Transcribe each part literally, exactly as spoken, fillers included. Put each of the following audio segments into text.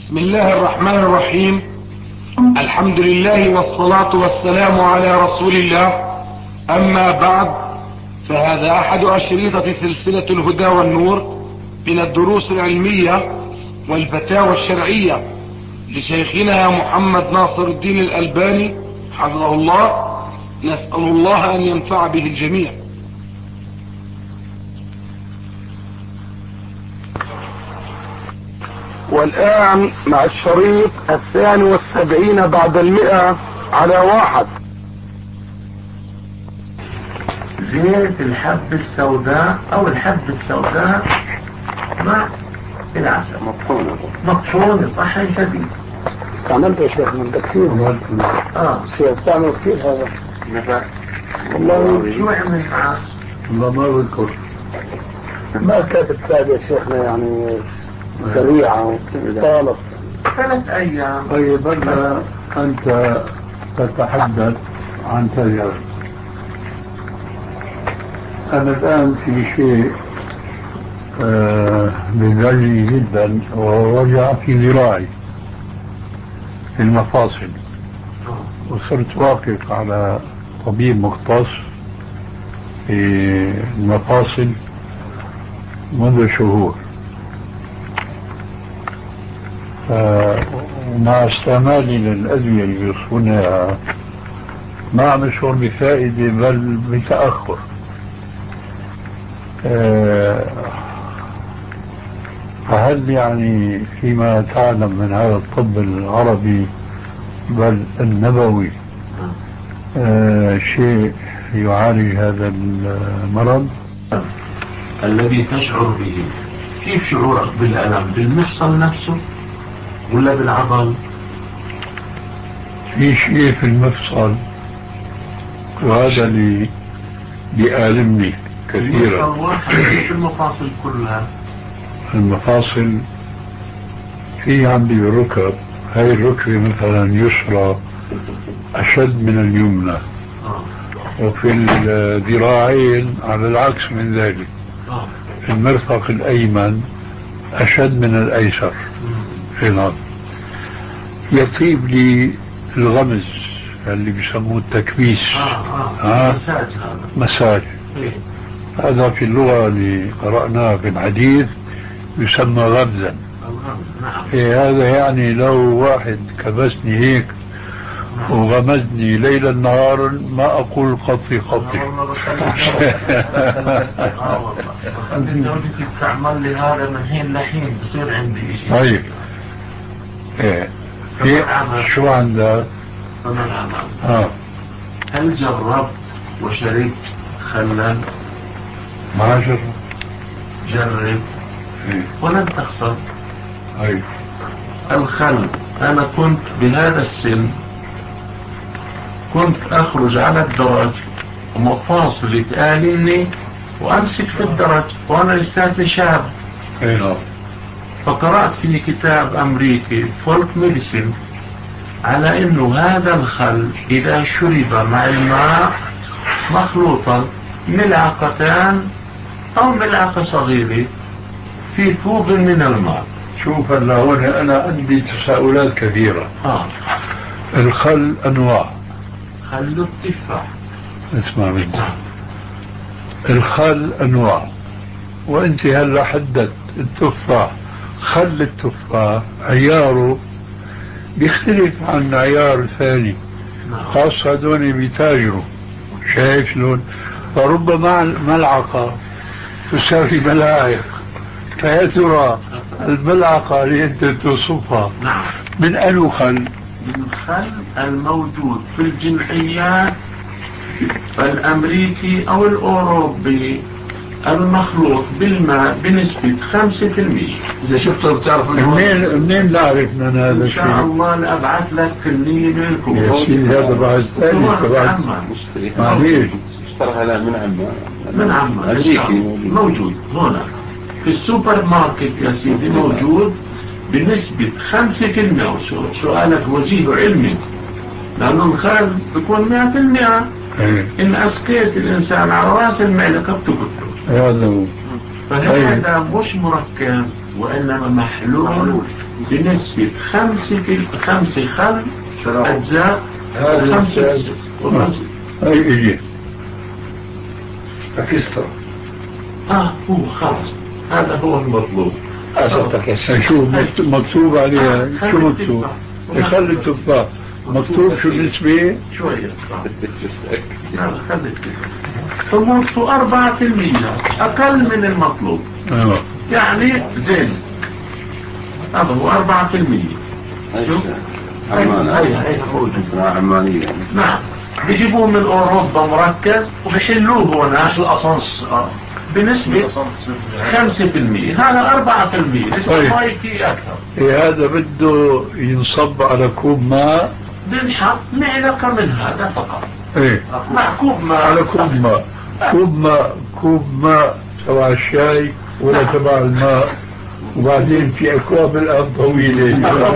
بسم الله الرحمن الرحيم. الحمد لله والصلاة والسلام على رسول الله. أما بعد، فهذا أحد أشريطة سلسلة الهدى والنور من الدروس العلمية والفتاوى الشرعية لشيخنا محمد ناصر الدين الألباني حفظه الله. نسأل الله أن ينفع به الجميع. والآن مع الشريط الثاني والسبعين بعد المئة على واحد. زيت الحب السوداء او الحب السوداء مع العسل مطحونة مطحونة طحن شديد. استعملت يا شيخ من كثير. اه استعمل كثير هذا. نفع والله شو عمل معاه؟ والله ما بذكر. ما كانت التابع يا شيخنا يعني سريعة طالت ثلاث ايام. طيب هلا انت تتحدث عن تجارب. انا الان في شيء بيزعجني آه جدا، وهو وجع في ذراعي في المفاصل، وصرت واقف على طبيب مختص في المفاصل منذ شهور، ومع استعمالي للأدوية اللي بيوصفونها ما عم يشعر بفائدة بل بتأخر. فهل يعني فيما تعلم من هذا الطب العربي بل النبوي شيء يعالج هذا المرض الذي تشعر به؟ كيف شعورك بالألم؟ بالمفصل نفسه ولا بالعضل؟ في شيء في المفصل، وهذا اللي بيألمني كثيرا. المفصل واحد في المفاصل كلها؟ المفاصل في عندي الركب، هاي الركبة مثلا يسرى أشد من اليمنى، وفي الذراعين على العكس من ذلك، في المرفق الأيمن أشد من الأيسر. هنا يطيب لي الغمز اللي بيسموه التكبيس. آه آه. مساج. هذا مساج. إيه؟ هذا في اللغة اللي قرأناها في الحديث يسمى غمزا. نعم. إيه هذا يعني لو واحد كبسني هيك وغمزني ليلا نهارا ما أقول قطي قطي. والله بخلي زوجتي بتعمل لي هذا من حين لحين، بصير عندي شيء. طيب ايه في شو عندك؟ آه. هل جربت وشربت خلا؟ ما جرب. جرب إيه؟ ولن تخسر. أي الخل، أنا كنت بهذا السن كنت أخرج على الدرج ومفاصل تآلمني وأمسك في الدرج وأنا لساتني شاب. أي. فقرأت في كتاب أمريكي فولك ميديسين على إنه هذا الخل إذا شرب مع الماء مخلوطا ملعقتان أو ملعقة صغيرة في كوب من الماء. شوف هلا هون أنا عندي تساؤلات كثيرة. آه. الخل أنواع. خل التفاح. اسمع مني. الخل أنواع، وأنت هلا حددت التفاح. خل التفاح عياره بيختلف عن عيار الثاني، خاصة هذول بيتاجروا. شايف شلون؟ فربما ملعقة تساوي ملاعق، فيا ترى الملعقة اللي انت توصفها نعم من أنو خل؟ من الخل الموجود في الجمعيات الأمريكي أو الأوروبي المخلوط بالماء بنسبة خمسة في المية. إذا شفته بتعرف منين منين نعرف من هذا الشيء؟ إن شاء الله لأبعث لك كمية منكم. يا سيدي هذا بعد ثاني بعد معليش. اشترى هذا من عمان. من عمان أمريكي موجود هنا في السوبر ماركت يا سيدي، موجود بنسبة خمسة في المية. سؤالك وجيه علمي، لأنه الخل بيكون مئة في المئة. إن أسقيت الإنسان على رأس المعلقة بتقتله. هذا فهذا مش مركز وإنما محلول بنسبة خمسة في خمسة خل أجزاء وخمسة وخمسة. هاي إجي أكسترا. آه هو خلص هذا هو المطلوب. شو مكتوب عليها؟ شو مكتوب؟ يخلي التفاح مكتوب شو النسبة؟ شوية حموضته أربعة في المية أقل من المطلوب. أيوة. يعني زين هذا هو أربعة في المية. عمانية. نعم بيجيبوه من أوروبا مركز وبيحلوه هنا الأصنص بنسبة خمسة في المية. هذا أربعة في المية لسه ماي فيه أكثر. إيه هذا بده ينصب على كوب ماء بنحط معلقة من هذا فقط. إيه مع كوب ماء على كوب ماء. كوب ماء كوب ماء تبع الشاي ولا نعم. تبع الماء. وبعدين في أكواب الآن طويلة.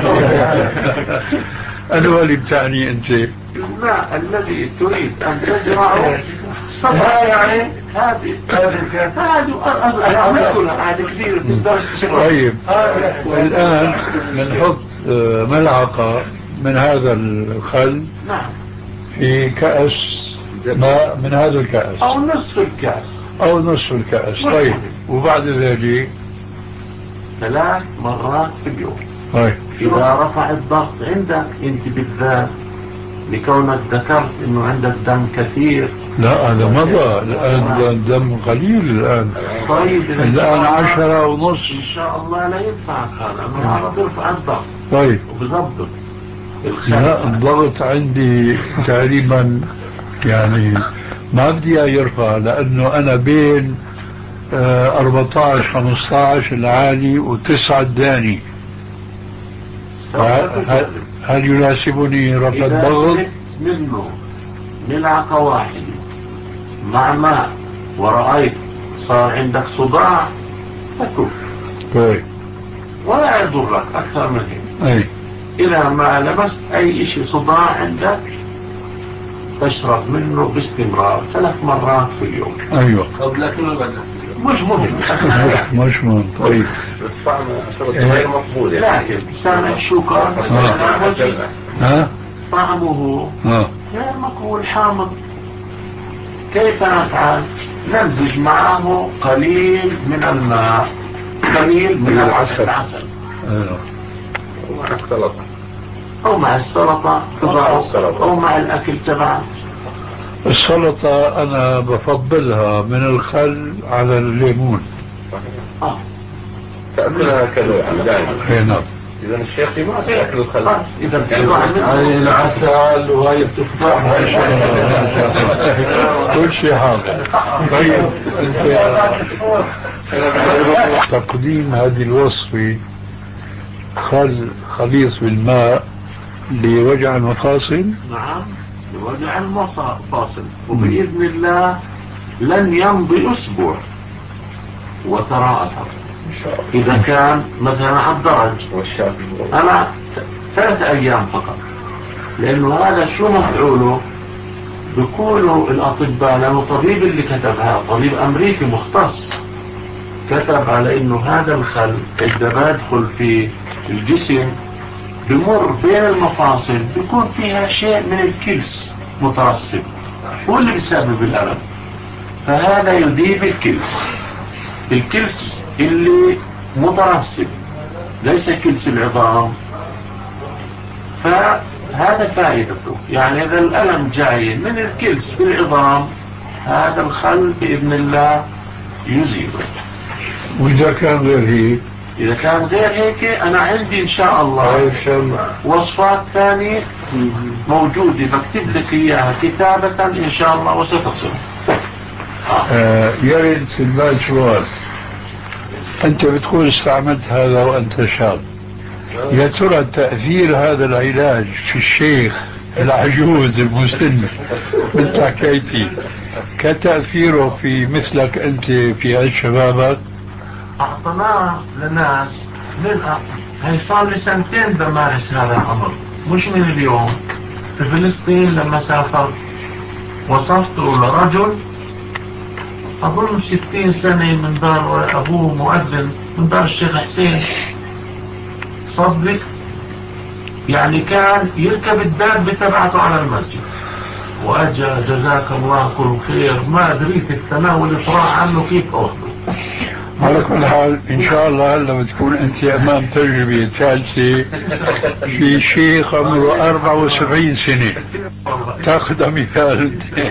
أنا اللي بتعني أنت. لا الذي تريد أن تزرعه طبعا يعني هذه هذه هذه كثير تقدر. طيب الآن بنحط ملعقة من هذا الخل نعم في كأس ماء من هذا الكأس أو نصف الكأس أو نصف الكأس. طيب وبعد ذلك ثلاث مرات في اليوم. طيب إذا رفع الضغط عندك أنت بالذات لكونك ذكرت إنه عندك دم كثير. لا هذا مضى الآن الدم قليل الآن. طيب الآن عشرة ونص إن شاء الله لا ينفعك هذا لأنه هذا بيرفع الضغط. طيب وبظبط لا الضغط عندي تقريبا يعني ما بدي يرفع لأنه أنا بين أربعة عشر خمسة عشر العالي وتسعة الداني. هل, هل يناسبني رفع الضغط؟ منه ملعقة واحدة مع ماء ورأيت صار عندك صداع فكف. طيب ولا يضرك أكثر من هيك. أي إذا ما لمست أي شيء صداع عندك تشرب منه باستمرار ثلاث مرات في اليوم. أيوة لكن مش مهم. مش مهم. طيب بس طعم غير مقبول يعني. لكن سامع الشوكر ها طعمه ها غير مقبول حامض. كيف نفعل؟ نمزج معه قليل من الماء قليل من العسل أيوة. ومع السلطة أو مع السلطة أو مع الأكل تبعه. السلطة أنا بفضلها من الخل على الليمون. آه. تأكلها كذا يعني دائما. نعم. إذا الشيخ ما تأكل الخل. آه. إذا بتطلع هاي العسل وهاي التفاح كل شيء حاضر. طيب تقديم هذه الوصفة خل خليط بالماء لوجع المفاصل. نعم لوجع المفاصل وبإذن الله لن يمضي أسبوع وترى أثر. إذا كان مثلا على الدرج أنا ثلاث أيام فقط لأنه هذا شو مفعوله بيقولوا الأطباء لأنه الطبيب اللي كتبها طبيب أمريكي مختص كتب على إنه هذا الخل إذا بدخل في الجسم بمر بين المفاصل بيكون فيها شيء من الكلس مترسب هو اللي بيسبب الألم. فهذا يذيب الكلس الكلس اللي مترسب ليس كلس العظام. فهذا فائدته يعني إذا الألم جاي من الكلس في العظام هذا الخل بإذن الله يزيله. وإذا كان غير هيك إذا كان غير هيك أنا عندي إن شاء الله وصفات ثانية موجودة بكتب لك إياها كتابة إن شاء الله وستصل. آه يرد في البال سؤال. أنت بتقول استعملت هذا وأنت شاب. يا ترى تأثير هذا العلاج في الشيخ العجوز المسن مثل حكايتي كتأثيره في مثلك أنت في عز شبابك؟ أعطناه لناس من هي صار لي سنتين بمارس هذا الأمر مش من اليوم. في فلسطين لما سافرت وصفته لرجل أظن ستين سنة من دار أبوه مؤذن من دار الشيخ حسين صدق يعني كان يركب الدابة تبعته على المسجد، واجا جزاك الله كل خير ما دريت التناول يطرح عنه كيف اخذه. على كل حال ان شاء الله هلا بتكون انت امام تجربه ثالثه في شيخ عمره أربعة وسبعين سنه تاخذ مثال.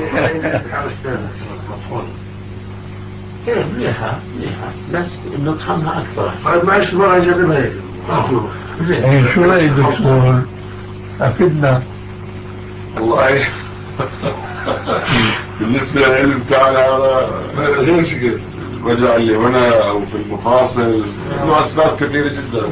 ايه مليحة مليحة بس نطحنها اكثر. بعد ما عشت مرة جربها هيك. يعني شو رأي دكتور؟ افدنا. والله بالنسبة للعلم بتاعنا هذا غير شكل الوجع اللي هنا او في المفاصل له اسباب كثيرة جدا،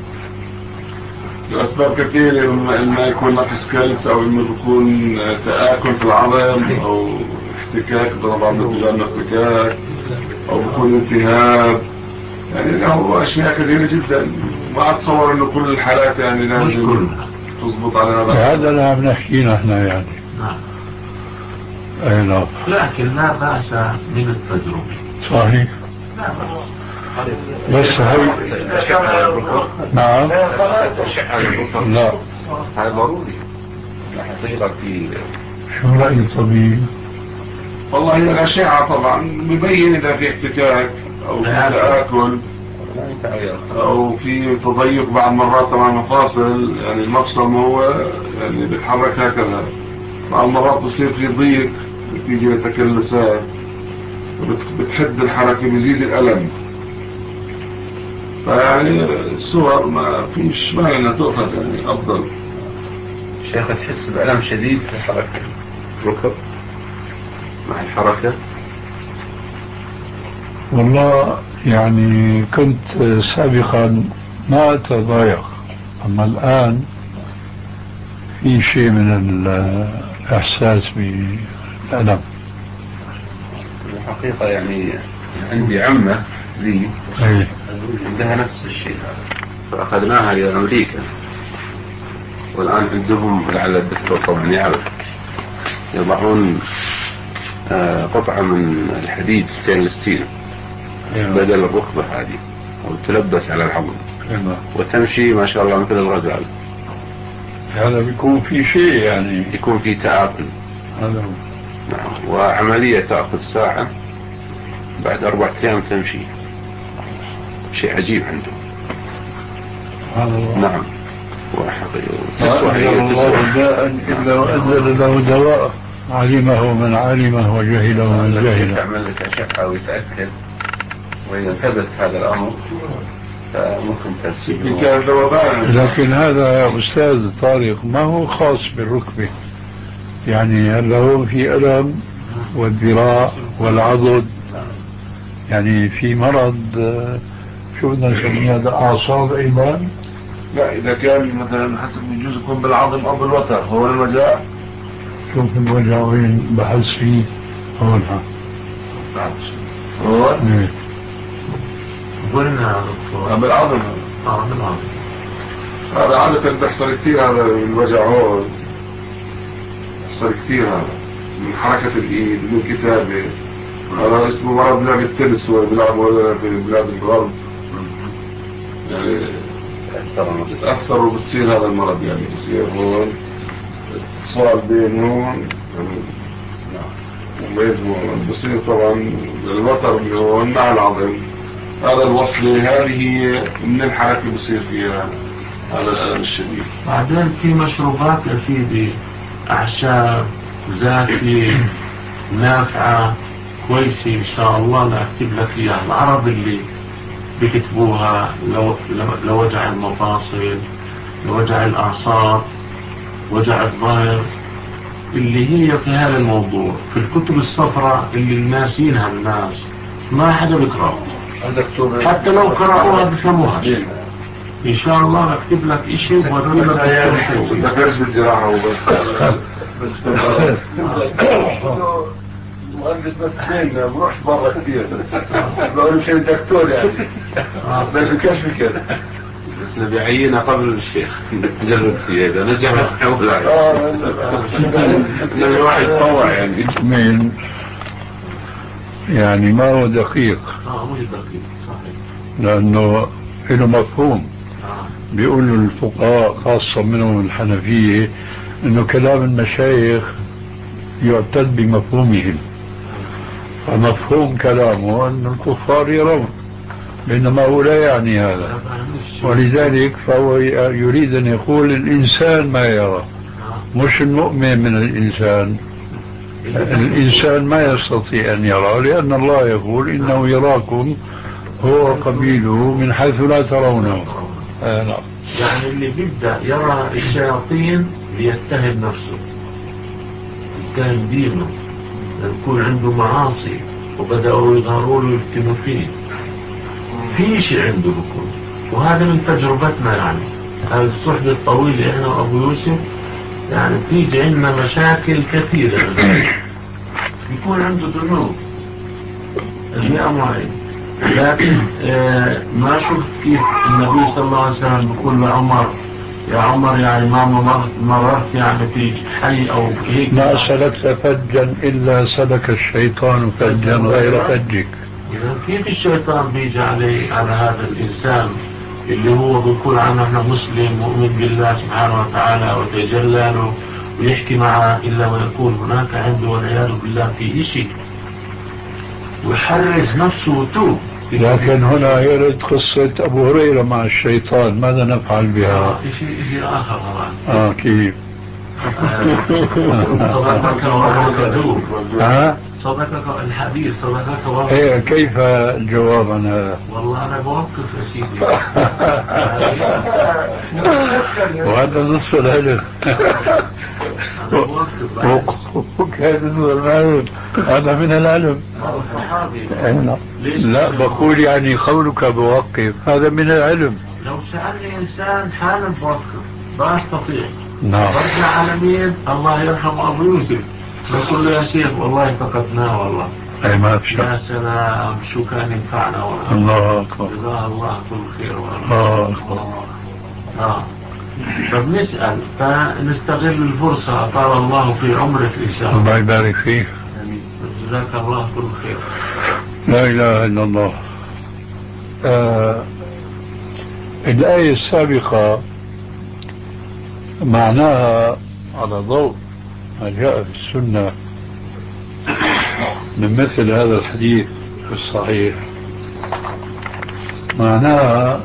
له اسباب كثيرة، اما يكون نقص كلس او انه يكون تآكل في العظم او احتكاك طبعا مثل احتكاك او بيكون التهاب، يعني له اشياء كثيرة جدا. ما اتصور انه كل الحالات يعني لازم تضبط على هذا. هذا اللي عم نحكي نحن يعني. نعم. اي نعم. لكن لا بأس من التجربة. صحيح. لا بس هي نعم. لا هذا ضروري. حقيقة في شو رأي الطبيب؟ والله هي الأشعة طبعا مبين إذا في احتكاك أو في تآكل أو في تضيق بعض مرات طبعا مفاصل، يعني المفصل هو يعني بيتحرك هكذا، بعض مرات بصير في ضيق نتيجة لتكلسات بتحد الحركة بيزيد الألم. فيعني الصور ما فيش معنى انها تؤخذ يعني افضل. شيخ تحس بألم شديد في الحركة ركب مع الحركة؟ والله يعني كنت سابقا ما أتضايق، أما الآن في شيء من الإحساس بالألم. الحقيقة يعني عندي عمة لي أيه. عندها نفس الشيء، فأخذناها إلى أمريكا، والآن عندهم لعل الدكتور طبعا يعرف يضعون آه قطعة من الحديد ستينلس ستيل بدل الركبة هذه، وتلبس على العظم وتمشي ما شاء الله مثل الغزال. هذا بيكون في شيء يعني يكون في تآكل. هذا نعم. وعملية تأخذ ساعة، بعد أربعة أيام تمشي. شيء عجيب عنده. هذا نعم. تسوى هي تسوى داء إلا وأنزل له دواء، علمه من علمه وجهله من جهله. تعمل لك أشعة ويتأكد، وإذا ثبت هذا الأمر فممكن تسيبه. لكن هذا يا أستاذ طارق ما هو خاص بالركبة، يعني هل هو في ألم والذراع والعضد، يعني في مرض شو بدنا نسميه هذا أعصاب أيضا؟ لا إذا كان مثلا حسب يجوز يكون بالعظم أو بالوتر. هو الوجع شوف الوجع وين بحس فيه هونها هو قلنا بالعظم. اه بالعظم. هذا عادة بيحصل كثير، هذا الوجع هون بيحصل كثير، هذا من حركة الإيد من الكتابة. هذا اسمه مرض لعب التنس وبيلعبوا في بلاد الغرب، يعني بتأثر وبتصير هذا المرض، يعني بصير هون اتصال بين هون وبين هون، بصير طبعا الوتر اللي هون مع العظم، هذا الوصلة هذه من الحركة بصير فيها هذا الألم الشديد. بعدين في مشروبات يا سيدي أعشاب زاكية نافعة كويسة إن شاء الله، لا أكتب لك إياها. العرب اللي بيكتبوها لو لوجع المفاصل، لوجع الأعصاب، وجع الظهر، اللي هي في هذا الموضوع في الكتب الصفراء اللي الناسينها الناس ما حدا بيقرأ، حتى لو قرأوها بفهموها. إن شاء الله أكتب لك إشي وأقول لك بدك ترجع بالجراحة وبس. مهندس مسكين بروح برا كثير، بقول شيء دكتور يعني زي الكشف كده، بس نبي عينة قبل الشيخ نجرب فيه إذا نجح نحول اه نبي واحد طوع يعني من يعني ما هو دقيق اه مش دقيق صحيح، لأنه له مفهوم. بيقولوا الفقهاء خاصة منهم الحنفية انه كلام المشايخ يعتد بمفهومهم، فمفهوم كلامه ان الكفار يرون، بينما هو لا يعني هذا، ولذلك فهو يريد ان يقول الانسان ما يرى، مش المؤمن من الانسان. الانسان ما يستطيع ان يرى، لان الله يقول انه يراكم هو قبيله من حيث لا ترونه. آه لا. يعني اللي بيبدأ يرى الشياطين ليتهم نفسه، يتهم دينه، يكون عنده معاصي وبدأوا يظهروا له يفتنوا فيه، في شيء عنده بكون. وهذا من تجربتنا، يعني هذا الصحبة الطويلة احنا وابو يوسف يعني بتيجي عندنا مشاكل كثيرة. يكون عنده ذنوب اشياء معينة، لكن آه ما شفت كيف النبي صلى الله عليه وسلم بيقول لعمر يا عمر يعني ما مررت, مررت يعني في حي او هيك، ما سلكت فجا الا سلك الشيطان فجا غير فجك. كيف الشيطان بيجي عليه على هذا الانسان اللي هو بيقول عنه احنا مسلم مؤمن بالله سبحانه وتعالى وتجلى له ويحكي معه، الا ويكون هناك عنده والعياذ بالله في شيء ويحرز نفسه وتوب. لكن هنا يرد قصة أبو هريرة مع الشيطان، ماذا نفعل بها؟ آه شيء شيء آخر طبعا. آه كيف؟ صدقك الله كذوب. ها؟ صدقك الحديث صدقك الله. إيه كيف الجواب عن هذا؟ والله أنا بوقف يا سيدي. وهذا نصف العلم. وكان نصف العلم هذا من العلم. لا بقول يعني قولك بوقف هذا من العلم. لو سألني إنسان حالا بوقف ما أستطيع. نعم. برجع على مين؟ الله يرحم أبو يوسف، بقول له يا شيخ والله فقدناه والله. أي ما في شك. يا سلام شو كان ينفعنا والله. الله أكبر. جزاه الله كل خير والله. الله أكبر. آه. فبنسأل فنستغل الفرصة أطال الله في عمرك إن شاء الله. الله يبارك فيك. جزاك الله كل خير. لا إله إلا الله. آه الآية السابقة معناها على ضوء ما جاء في السنة من مثل هذا الحديث الصحيح، معناها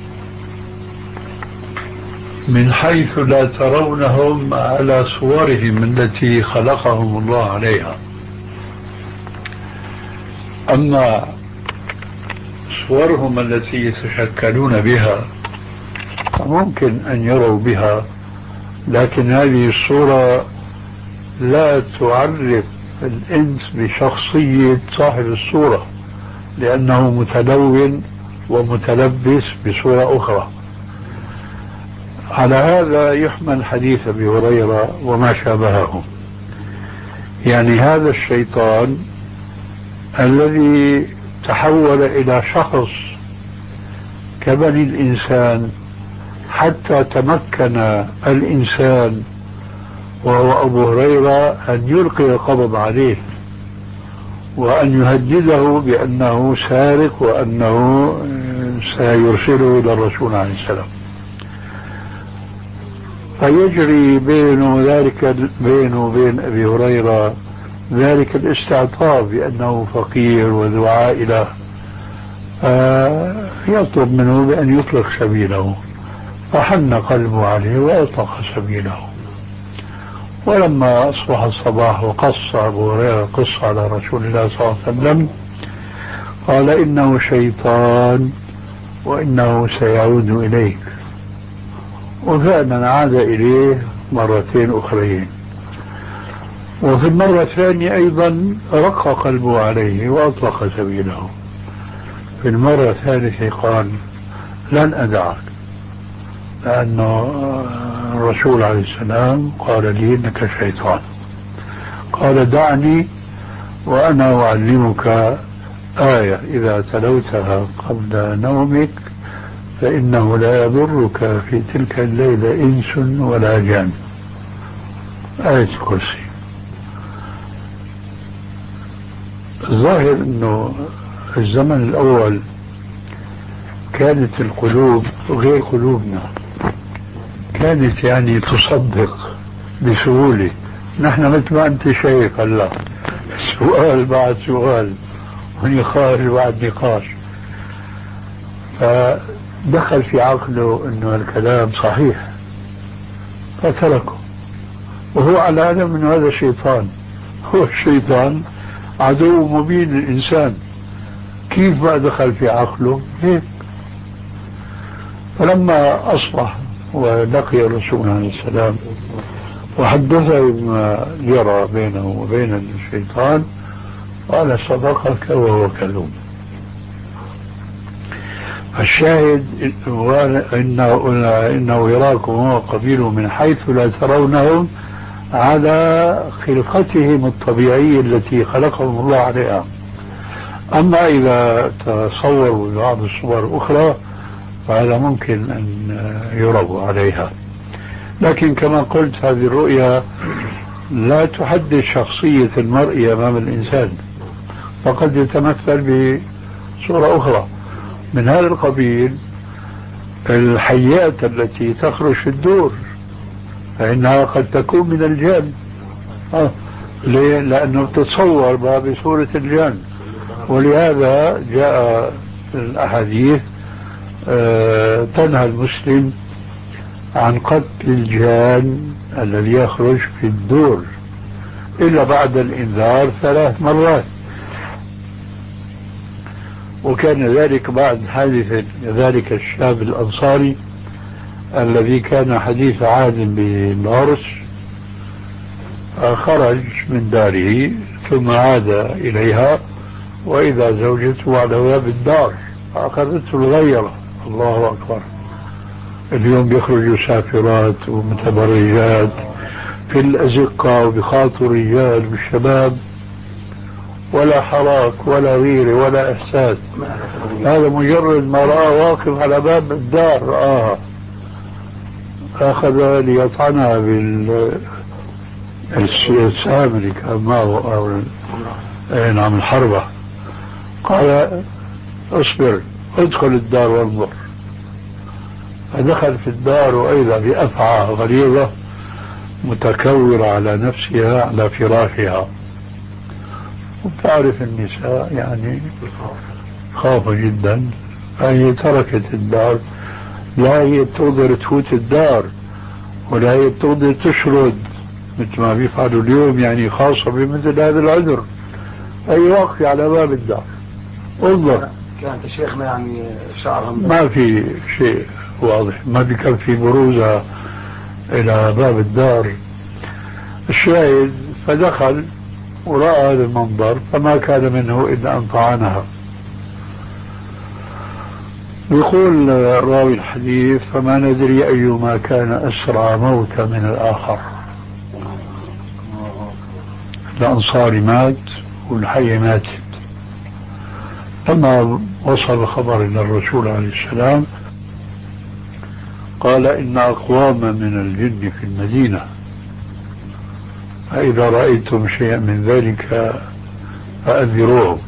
من حيث لا ترونهم على صورهم التي خلقهم الله عليها. أما صورهم التي يتشكلون بها ممكن أن يروا بها، لكن هذه الصورة لا تعرف الإنس بشخصية صاحب الصورة، لأنه متلون ومتلبس بصورة أخرى. على هذا يحمل حديث أبي هريرة وما شابهه، يعني هذا الشيطان الذي تحول إلى شخص كبني الإنسان حتى تمكن الإنسان وهو أبو هريرة أن يلقي القبض عليه وأن يهدده بأنه سارق وأنه سيرسله إلى الرسول عليه السلام. فيجري بينه ذلك بينه وبين أبي هريرة ذلك الاستعطاف بأنه فقير وذو عائلة، يطلب منه بأن يطلق سبيله، فحن قلبه عليه وأطلق سبيله. ولما أصبح الصباح وقص أبو هريرة قصة على رسول الله صلى الله عليه وسلم قال إنه شيطان وإنه سيعود إليك، وفعلا عاد إليه مرتين أخرين، وفي المرة الثانية أيضا رق قلبه عليه وأطلق سبيله. في المرة الثالثة قال لن أدعك، لأن الرسول عليه السلام قال لي إنك شيطان. قال دعني وأنا أعلمك آية إذا تلوتها قبل نومك فإنه لا يضرك في تلك الليلة إنس ولا جان. آية الكرسي. الظاهر أنه في الزمن الأول كانت القلوب غير قلوبنا، كانت يعني تصدق بسهولة. نحن مثل ما أنت شايف هلا سؤال بعد سؤال ونقاش بعد نقاش، فدخل في عقله أنه الكلام صحيح فتركه، وهو على علم أنه هذا شيطان. هو الشيطان عدو مبين للإنسان، كيف ما دخل في عقله هيك. فلما أصبح ولقي الرسول عليه السلام وحدثه بما يرى بينه وبين الشيطان قال صدقك وهو كذوب. الشاهد إنه, إنه يراكم هو قبيله من حيث لا ترونهم على خلقتهم الطبيعية التي خلقهم الله عليها. أما إذا تصوروا بعض الصور الأخرى فهذا ممكن أن يروا عليها، لكن كما قلت هذه الرؤيا لا تحدد شخصية المرء أمام الإنسان، فقد يتمثل بصورة أخرى. من هذا القبيل الحيات التي تخرج في الدور فإنها قد تكون من الجان. آه. ليه؟ لأنه تتصور بها بصورة الجان، ولهذا جاء الأحاديث آه تنهى المسلم عن قتل الجان الذي يخرج في الدور إلا بعد الإنذار ثلاث مرات. وكان ذلك بعد حادث ذلك الشاب الأنصاري الذي كان حديث عهد بالعرس، خرج من داره ثم عاد إليها وإذا زوجته على باب الدار فأخذته الغيرة. الله أكبر. اليوم بيخرجوا سافرات ومتبرجات في الأزقة وبخاطر رجال بالشباب ولا حراك ولا غيرة ولا إحساس. هذا مجرد ما رأى واقف على باب الدار رآها أخذ ليطعنها بالسهام اللي كان معه أو نعم الحربة. قال اصبر ادخل الدار وانظر. فدخل في الدار وإذا بأفعى غليظة متكورة على نفسها على فراشها. وتعرف النساء يعني خافوا جدا، فهي تركت الدار. لا هي بتقدر تفوت الدار ولا هي بتقدر تشرد مثل ما بيفعلوا اليوم، يعني خاصة بمثل هذا العذر. أي واقفة على باب الدار انظر. كانت شيخنا يعني شعرهم ما في شيء واضح، ما كان في بروزة إلى باب الدار. الشاهد فدخل ورأى هذا المنظر فما كان منه إلا أن طعنها. يقول راوي الحديث فما ندري أيما كان أسرع موتا من الآخر. الأنصاري مات والحي ماتت. لما وصل الخبر إلى الرسول عليه السلام قال إن أقواما من الجن في المدينة فإذا رأيتم شيئا من ذلك فأنذروه.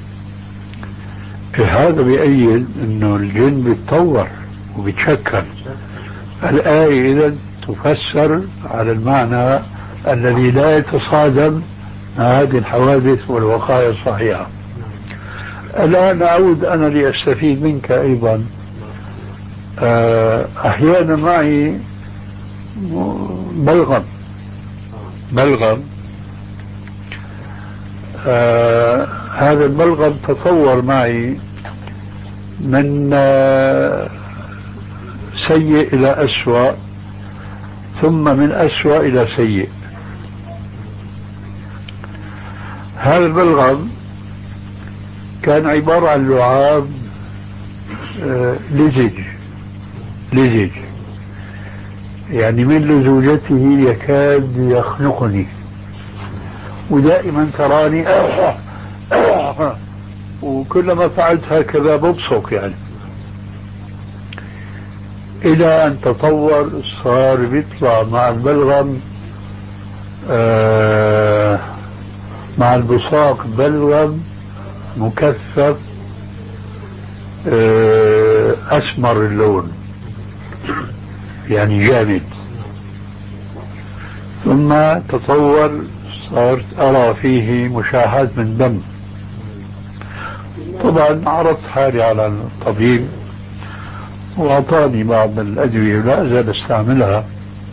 هذا بيأيد أنه الجن بيتطور وبيتشكل. الآية إذا تفسر على المعنى الذي لا يتصادم مع هذه الحوادث والوقائع الصحيحة. الآن أعود أنا لأستفيد منك أيضا. أحيانا معي بلغم بلغم آه هذا البلغم تطور معي من آه سيء إلى أسوأ ثم من أسوأ إلى سيء. هذا البلغم كان عبارة عن لعاب آه لزج لزج يعني من لزوجته يكاد يخنقني، ودائما تراني وكلما فعلت هكذا ببصق يعني، إلى أن تطور صار بيطلع مع البلغم آه مع البصاق بلغم مكثف آه أسمر اللون يعني جامد، ثم تطور صارت أرى فيه مشاحات من دم. طبعا عرضت حالي على الطبيب وأعطاني بعض الأدوية لا أزال أستعملها.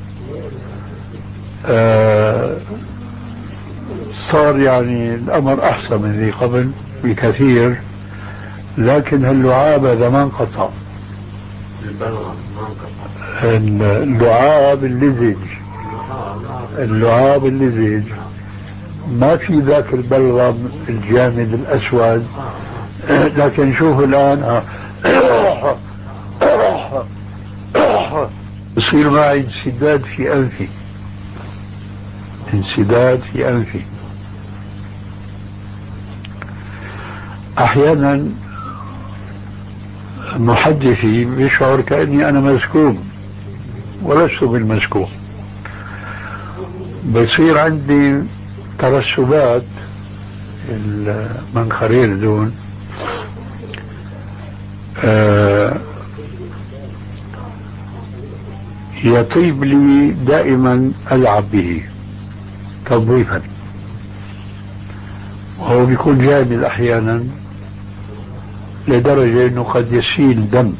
آه صار يعني الأمر أحسن من ذي قبل بكثير، لكن اللعاب هذا ما انقطع. اللعاب اللزج اللعاب اللزج ما في ذاك البلغم الجامد الأسود. لكن شوف الآن يصير معي انسداد في أنفي، انسداد في أنفي. أحيانا محدثي بيشعر كأني أنا مسكوم ولست بالمسكوم. بصير عندي ترسبات المنخرين دون آه يطيب لي دائما ألعب به تضويفا، وهو بيكون جامد أحيانا لدرجة أنه قد يسيل دم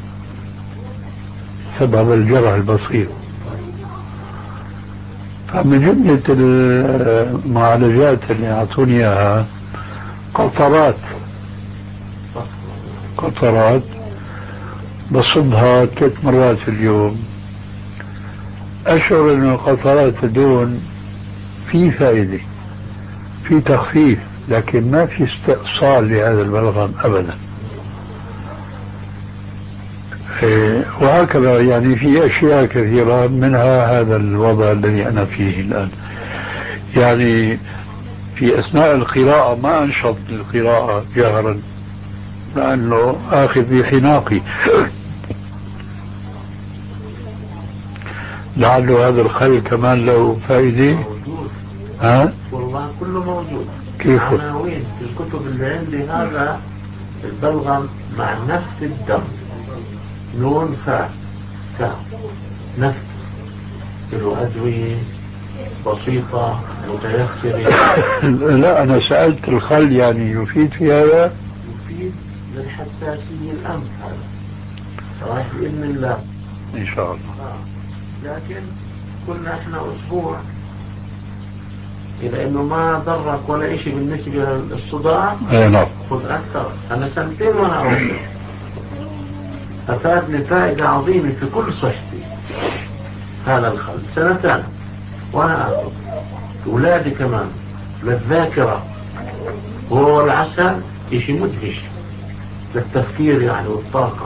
سبب الجرح البسيط. فمن جملة المعالجات اللي أعطوني إياها قطرات قطرات بصبها ثلاث مرات في اليوم. أشعر أن القطرات دون في فائدة، في تخفيف، لكن ما في استئصال لهذا البلغم أبدا. وهكذا يعني في أشياء كثيرة، منها هذا الوضع الذي أنا فيه الآن. يعني في أثناء القراءة ما أنشط القراءة جهرا لأنه آخذ بخناقي. لعله هذا الخل كمان له فائدة. ها؟ والله كله موجود. كيف؟ عناوين في الكتب اللي عندي هذا البلغم مع نفس الدم، نون فا كا نفس له أدوية بسيطة متيسرة. لا أنا سألت الخل يعني يفيد في هذا؟ يفيد للحساسية الأنف هذا راح بإذن الله إن شاء الله. آه. لكن كنا احنا أسبوع إذا إنه ما ضرك ولا إشي بالنسبة للصداع نعم خذ أكثر. أنا سنتين وأنا أقول أفادني فائدة عظيمة في كل صحتي هذا الخل، سنتين وأنا أخذ. أولادي كمان للذاكرة، وهو العسل إشي مدهش للتفكير يعني والطاقة.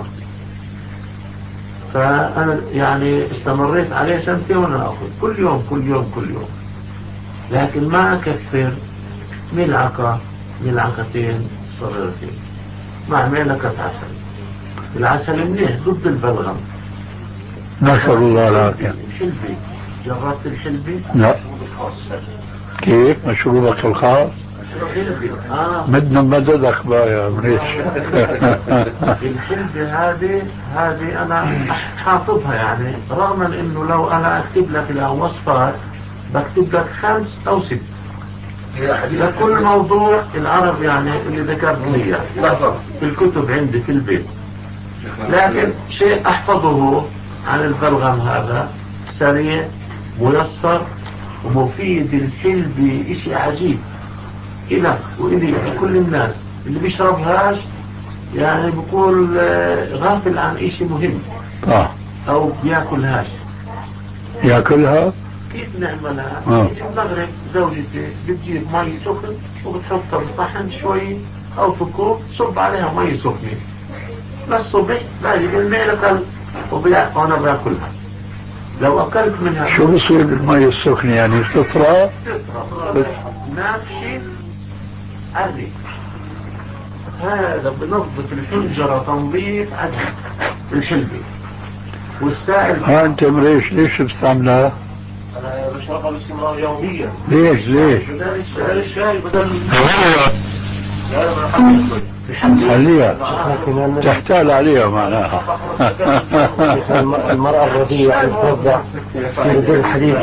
فأنا يعني استمريت عليه سنتين وأنا أخذ كل يوم كل يوم كل يوم، لكن ما أكثر، ملعقة ملعقتين صغيرتين مع ملعقة عسل. العسل منيح ضد البلغم. نسأل الله العافية. الحلبي، جربت الحلبي؟ لا. كيف مشروبك الخاص؟ آه. بدنا مدد أخبايا مريش. الحلبي هذه هذه أنا حافظها يعني، رغم إنه لو أنا أكتب لك الوصفات بكتب لك خمس أو ست لكل موضوع العرب يعني اللي ذكرت لي في الكتب عندي في البيت. لكن شيء أحفظه عن البلغم هذا سريع ميسر ومفيد. الحلبي إشي عجيب إلى وإلي لكل الناس اللي بيشربهاش يعني بقول غافل عن إشي مهم آه. أو بياكلهاش. ياكلها كيف نعملها؟ آه. في المغرب زوجتي بتجيب مي سخن وبتحطها بصحن شوي أو في كوب، صب عليها مي سخنة للصبح باجي بالمعلقة وأنا باكلها. لو أكلت منها شو بصير بالمي السخنة يعني تطرى؟ تطرى نافشة عري. هذا بنظف الحنجرة تنظيف عجيب الحلبي. والسائل ها أنت مريش ليش بتستعملها؟ أنا بشربها باستمرار يوميا. ليش ليش؟ بدل الشاي بدل خليها تحتال عليها معناها. المرأة الرضيعة الفضة تصير دين حديث.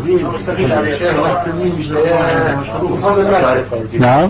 نعم.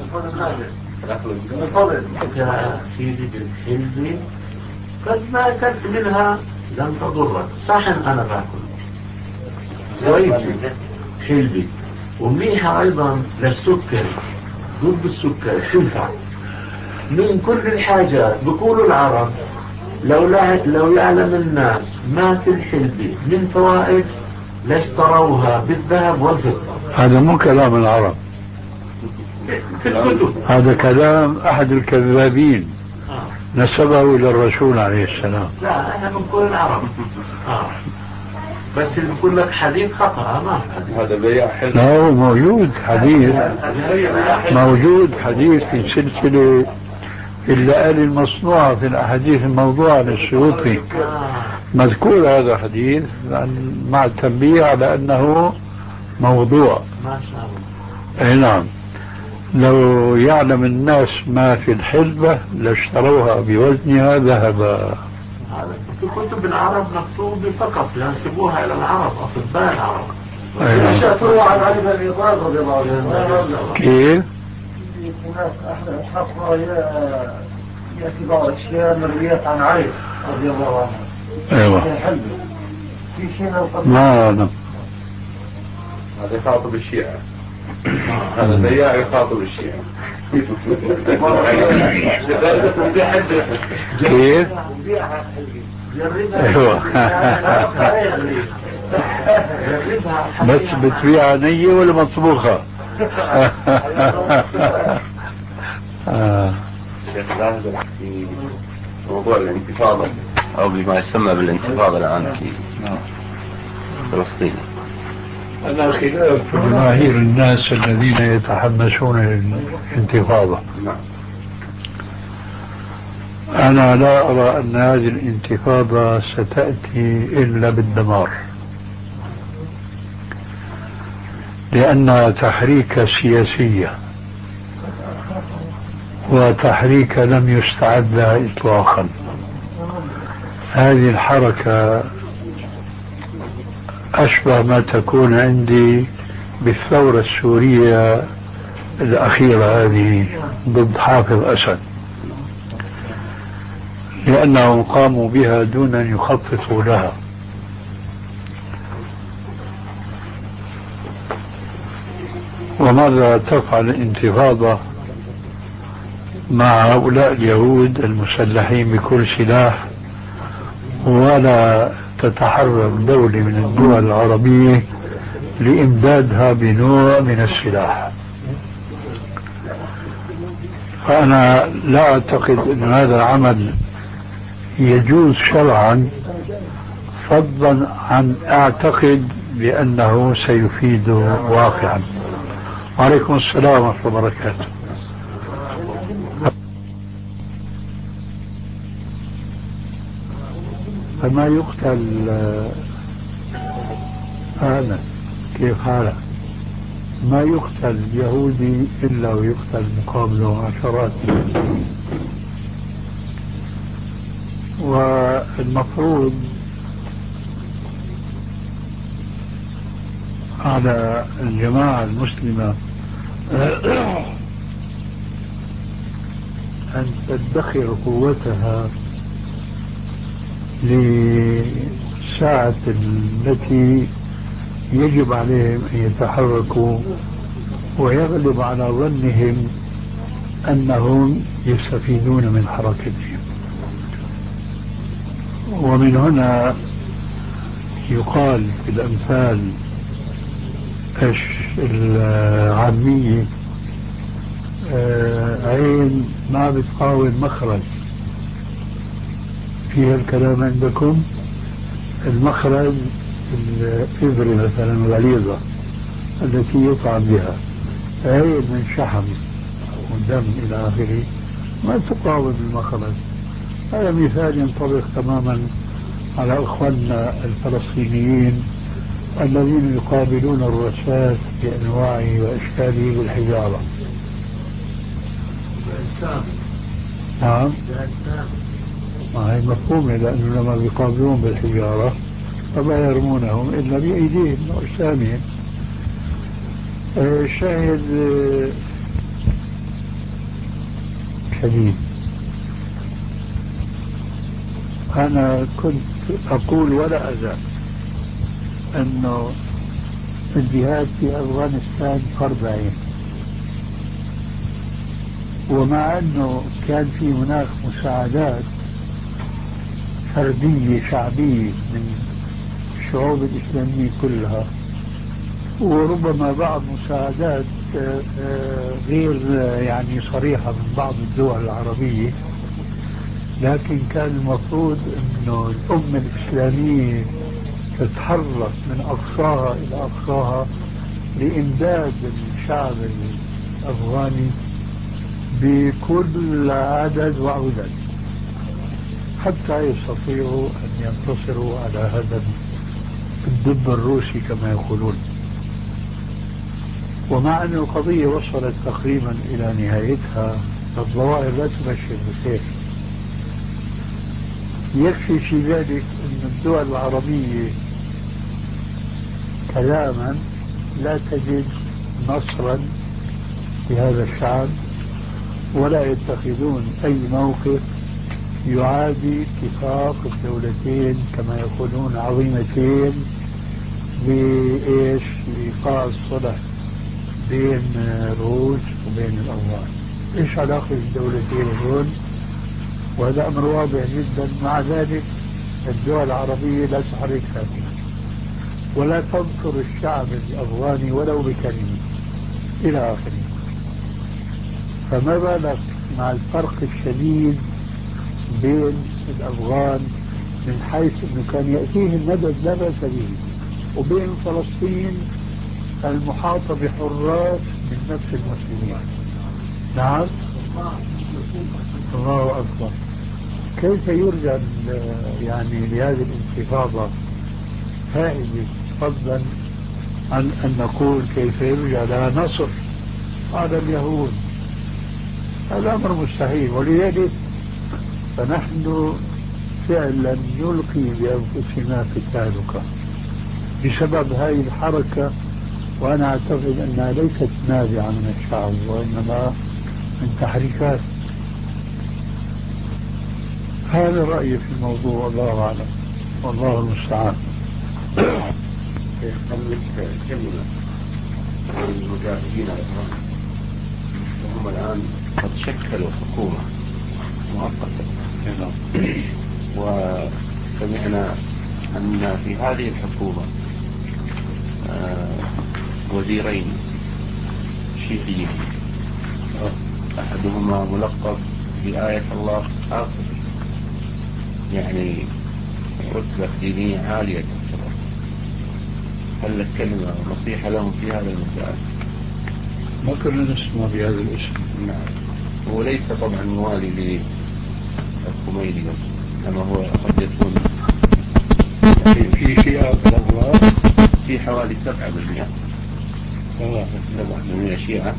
سيدي بالحلبي قد ما أكلت منها لم تضرك. صح أنا باكل كويسة حلبي ومنيحة أيضا للسكر، ضد السكر تنفع من كل الحاجات. بيقولوا العرب لو لو يعلم الناس ما في الحلبي من فوائد لاشتروها بالذهب والفضة. هذا مو كلام العرب، في الكتب. هذا كلام أحد الكذابين نسبه إلى الرسول عليه السلام. لا احنا بنقول العرب. آه. بس اللي بيقول لك حديث خطأ ما هذا بيع حلو. لا هو موجود حديث، موجود حديث في سلسلة اللآل المصنوعة في الأحاديث الموضوعة للسيوطي، مذكور هذا الحديث مع التنبيه على أنه موضوع. ما شاء الله. أي نعم. لو يعلم الناس ما في الحلبة لاشتروها بوزنها ذهبا. في كتب العرب مكتوب فقط ينسبوها إلى العرب، أطباء العرب. شافوا عن علي بن أبي طالب رضي الله عنه. كيف؟ هناك أحد أصحاب يأتي بعض الأشياء مرويات عن علي رضي الله عنه. أيوة. في شيء ما أعلم. هذا يخاطب الشيعة. هذا بياع يخاطب الشيعة. كيف؟ ايوه. بس بتبيع نية ولا مطبوخة؟ شيخ زاهد في موضوع الانتفاضة أو بما يسمى بالانتفاضة الآن في فلسطين. أنا خلاف جماهير الناس الذين يتحمسون للانتفاضة. أنا لا أرى أن هذه الانتفاضة ستأتي إلا بالدمار، لأنها تحريك سياسية وتحريك لم يستعد لها إطلاقا. هذه الحركة أشبه ما تكون عندي بالثورة السورية الأخيرة هذه ضد حافظ أسد، لأنهم قاموا بها دون أن يخططوا لها. وماذا تفعل الانتفاضة مع هؤلاء اليهود المسلحين بكل سلاح ولا تتحرك دولة من الدول العربية لإمدادها بنوع من السلاح؟ فأنا لا أعتقد أن هذا العمل يجوز شرعا، فضلا عن أعتقد بأنه سيفيد واقعا. وعليكم السلام ورحمة الله وبركاته. فما يقتل هذا كيف حاله؟ ما يقتل يهودي إلا ويقتل مقابله عشرات. والمفروض على الجماعة المسلمة أن تدخر قوتها لساعة التي يجب عليهم أن يتحركوا ويغلب على ظنهم أنهم يستفيدون من حركتهم. ومن هنا يقال في الأمثال العامية عين ما بتقاوم مخرج. فيها الكلام عندكم المخرج الإبرة مثلا الغليظة التي يطعم بها، عين من شحم ودم إلى آخره ما تقاوم المخرج. هذا مثال ينطبق تماما على أخواننا الفلسطينيين الذين يقابلون الرشاش بأنواعه وأشكاله بالحجارة. نعم ما هي مفهومة، لأنه لما بيقابلون بالحجارة فما يرمونهم إلا بأيديهم وأجسامهم. الشاهد شديد. أنا كنت أقول ولا أزال أنه الجهاد في أفغانستان فرض عين، ومع أنه كان في هناك مساعدات فردية شعبية من الشعوب الإسلامية كلها، وربما بعض مساعدات غير يعني صريحة من بعض الدول العربية، لكن كان المفروض أنه الأمة الإسلامية تتحرك من أقصاها إلى أقصاها لإمداد الشعب الأفغاني بكل عدد وعدد حتى يستطيعوا أن ينتصروا على هذا الدب الروسي كما يقولون. ومع أن القضية وصلت تقريبا إلى نهايتها فالظواهر لا تبشر بخير. يكفي في ذلك أن الدول العربية كلاما لا تجد نصرا لهذا الشعب، ولا يتخذون أي موقف يعادي اتفاق الدولتين كما يقولون عظيمتين بإيش لإيقاع الصلح بين الروس وبين الأفغان. إيش علاقة الدولتين هون؟ وهذا أمر واضح جدا. مع ذلك الدول العربية لا تحرك ساكنة ولا تنصر الشعب الأفغاني ولو بكلمة إلى آخره. فما بالك مع الفرق الشديد بين الأفغان من حيث أنه كان يأتيه المدد لا بأس به، وبين فلسطين المحاطة بحراس من نفس المسلمين. نعم الله أكبر. كيف يرجى يعني لهذه الانتفاضة فائدة، فضلا عن أن نقول كيف يرجى لها نصر على اليهود؟ هذا أمر مستحيل. ولذلك فنحن فعلا نلقي بأنفسنا في التهلكة بسبب هذه الحركة، وأنا أعتقد أنها ليست نابعة من الشعب وإنما من تحريكات. هذا رأيي في الموضوع، الله أعلم والله المستعان. خليك كلمة عن المجاهدين الأفغان، وهم الآن قد شكلوا حكومة مؤقتة، وسمعنا أن في هذه الحكومة وزيرين شيعيين، أحدهما ملقب بآية الله آصف، يعني رتبة دينية عالية تعتبر. هل لك كلمة نصيحة لهم في هذا المجال؟ ما كنا نسمع بهذا الاسم. نعم. هو ليس طبعا موالي للخميني، إنما هو قد يكون في شيعة في الأفغان في حوالي سبعة بالمئة سبعة بالمئة شيعة،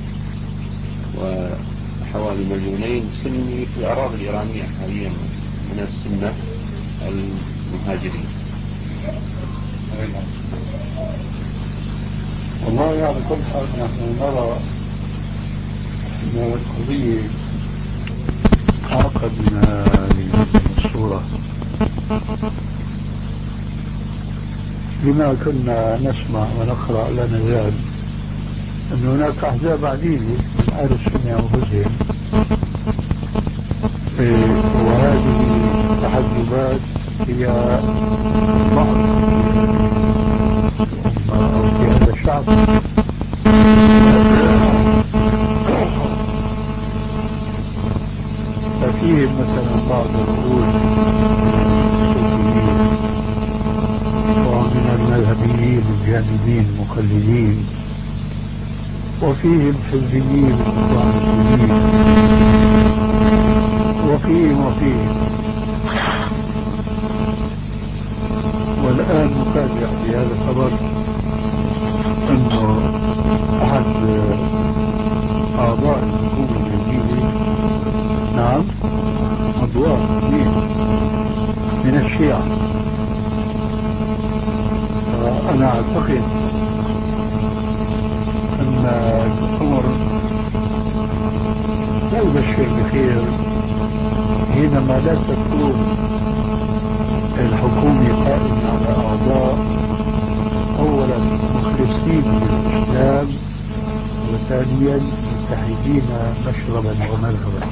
وحوالي مليونين سني في الأراضي الإيرانية حاليا من السنة المهاجرين. والله يعني كل حال نحن نرى أن القضية أعقد من هذه الصورة. لما كنا نسمع ونقرأ لا نزال أن هناك أحزاب عديدة من أهل السنة أنفسهم، وهذه التحزبات هي ضعف في هذا الشعب. ففيه مثلا بعض الرؤوس ومن المذهبيين الجانبين المقلدين، وفيهم حزبيين ومسلمين، وفيهم وفيهم. والآن مفاجئ بهذا الخبر أنه أحد أعضاء الحكومة الجديدة أعتقد أن الأمر لا يبشر بخير حينما لا تكون الحكومة قائمة على أعضاء أولا مخلصين للإسلام، وثانيا متحدين مشربا ومذهبا،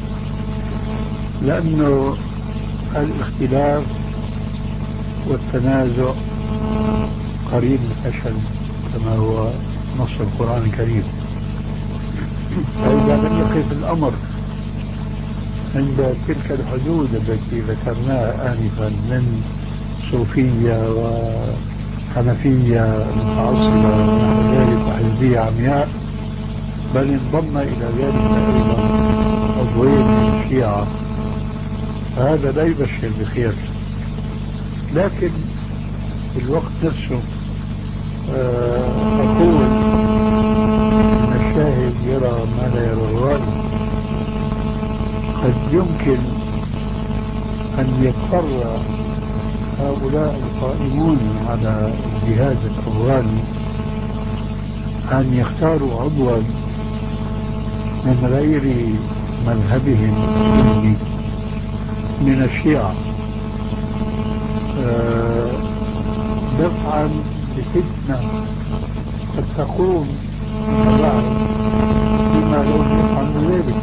لأنه الاختلاف والتنازع قريب الفشل كما هو نص القرآن الكريم. فإذا لم يقف الأمر عند تلك الحدود التي ذكرناها آنفا من صوفية وحنفية متعصبة ونحو ذلك وحزبية عمياء، بل انضم إلى ذلك أيضا عضوين من الشيعة، فهذا لا يبشر بخير. لكن في الوقت نفسه أقول أن الشاهد يرى ما لا يرى الرائي. قد يمكن أن يضطر هؤلاء القائمون على الجهاد الأفغاني أن يختاروا عضوا من غير مذهبهم السني من الشيعة دفعا بفتنة قد تقوم بعد فيما لو يفعل ذلك.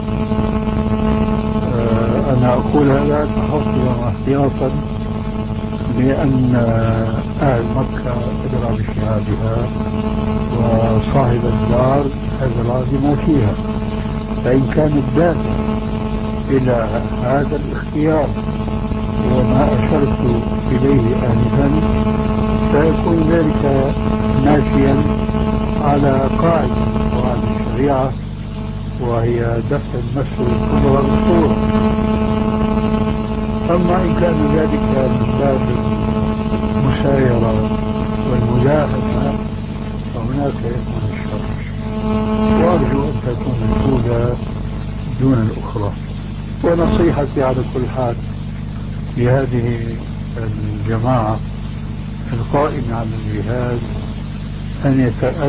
أنا أقول هذا تحفظا واحتياطا لأن أهل مكة أدرى بشهادها وصاحب الدار أدرى بما فيها، فإن كان الدافع إلى هذا الاختيار وما أشرت إليه آنفا فيكون ذلك ماشيا على قاعدة قواعد الشريعة، وهي دفع المس الكبرى بالصورة. أما إن كان ذلك من باب المسايرة والمداهمة فهناك يكون الشر، وأرجو أن تكون الأولى دون الأخرى. ونصيحتي على كل حال لهذه الجماعة القائمة على الجهاد أن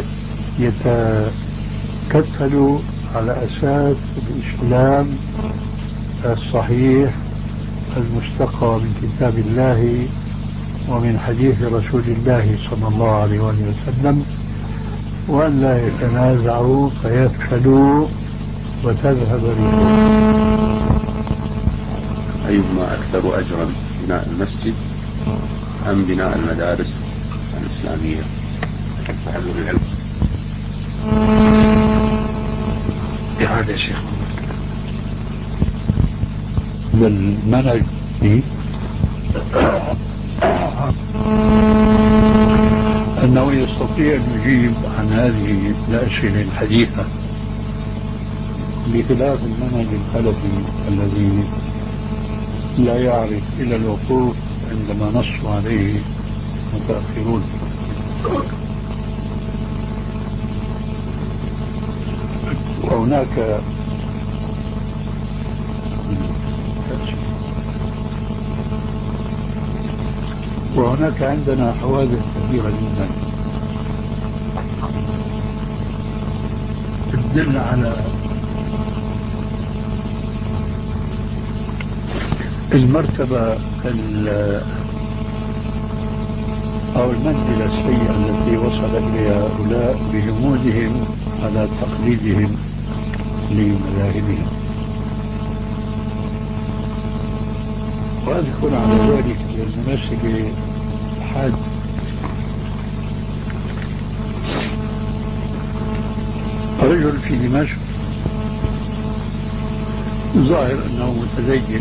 يتكفلوا على أساس الإسلام الصحيح المستقى من كتاب الله ومن حديث رسول الله صلى الله عليه وسلم، وأن لا يتنازعوا فيفشلوا وتذهب ريحهم. أيهما أكثر أجرا، بناء المسجد أم بناء المدارس الإسلامية؟ تعلم العلم. هذا يا شيخ بالمنهج أنه يستطيع أن يجيب عن هذه الأسئلة الحديثة بخلاف المنهج الخلفي الذي لا يعرف إلى الوقوف عندما نص عليه متأخرون. وهناك وهناك عندنا حوادث كثيرة جدا تدل على المرتبة أو المنزلة السيئة التي وصل إليها هؤلاء بجمودهم على تقليدهم لمذاهبهم. وأذكر على ذلك بالمناسبة حاد رجل في دمشق ظاهر أنه متدين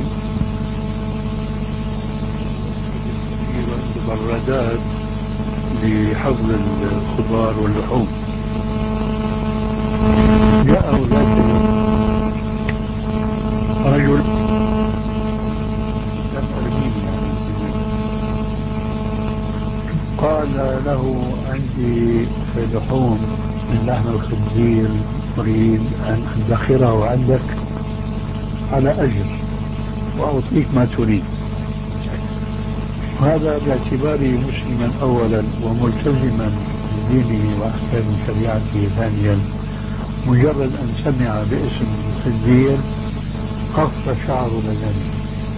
بردات لحفظ الخضار واللحوم، جاءه ذات رجل قال له عندي لحوم من لحم الخنزير أريد أن أدخره عندك على أجر وأعطيك ما تريد. وهذا باعتباري مسلما أولا وملتزما بدينه وأحكام شريعته ثانيا، مجرد أن سمع باسم الخنزير قف شعر بدنه.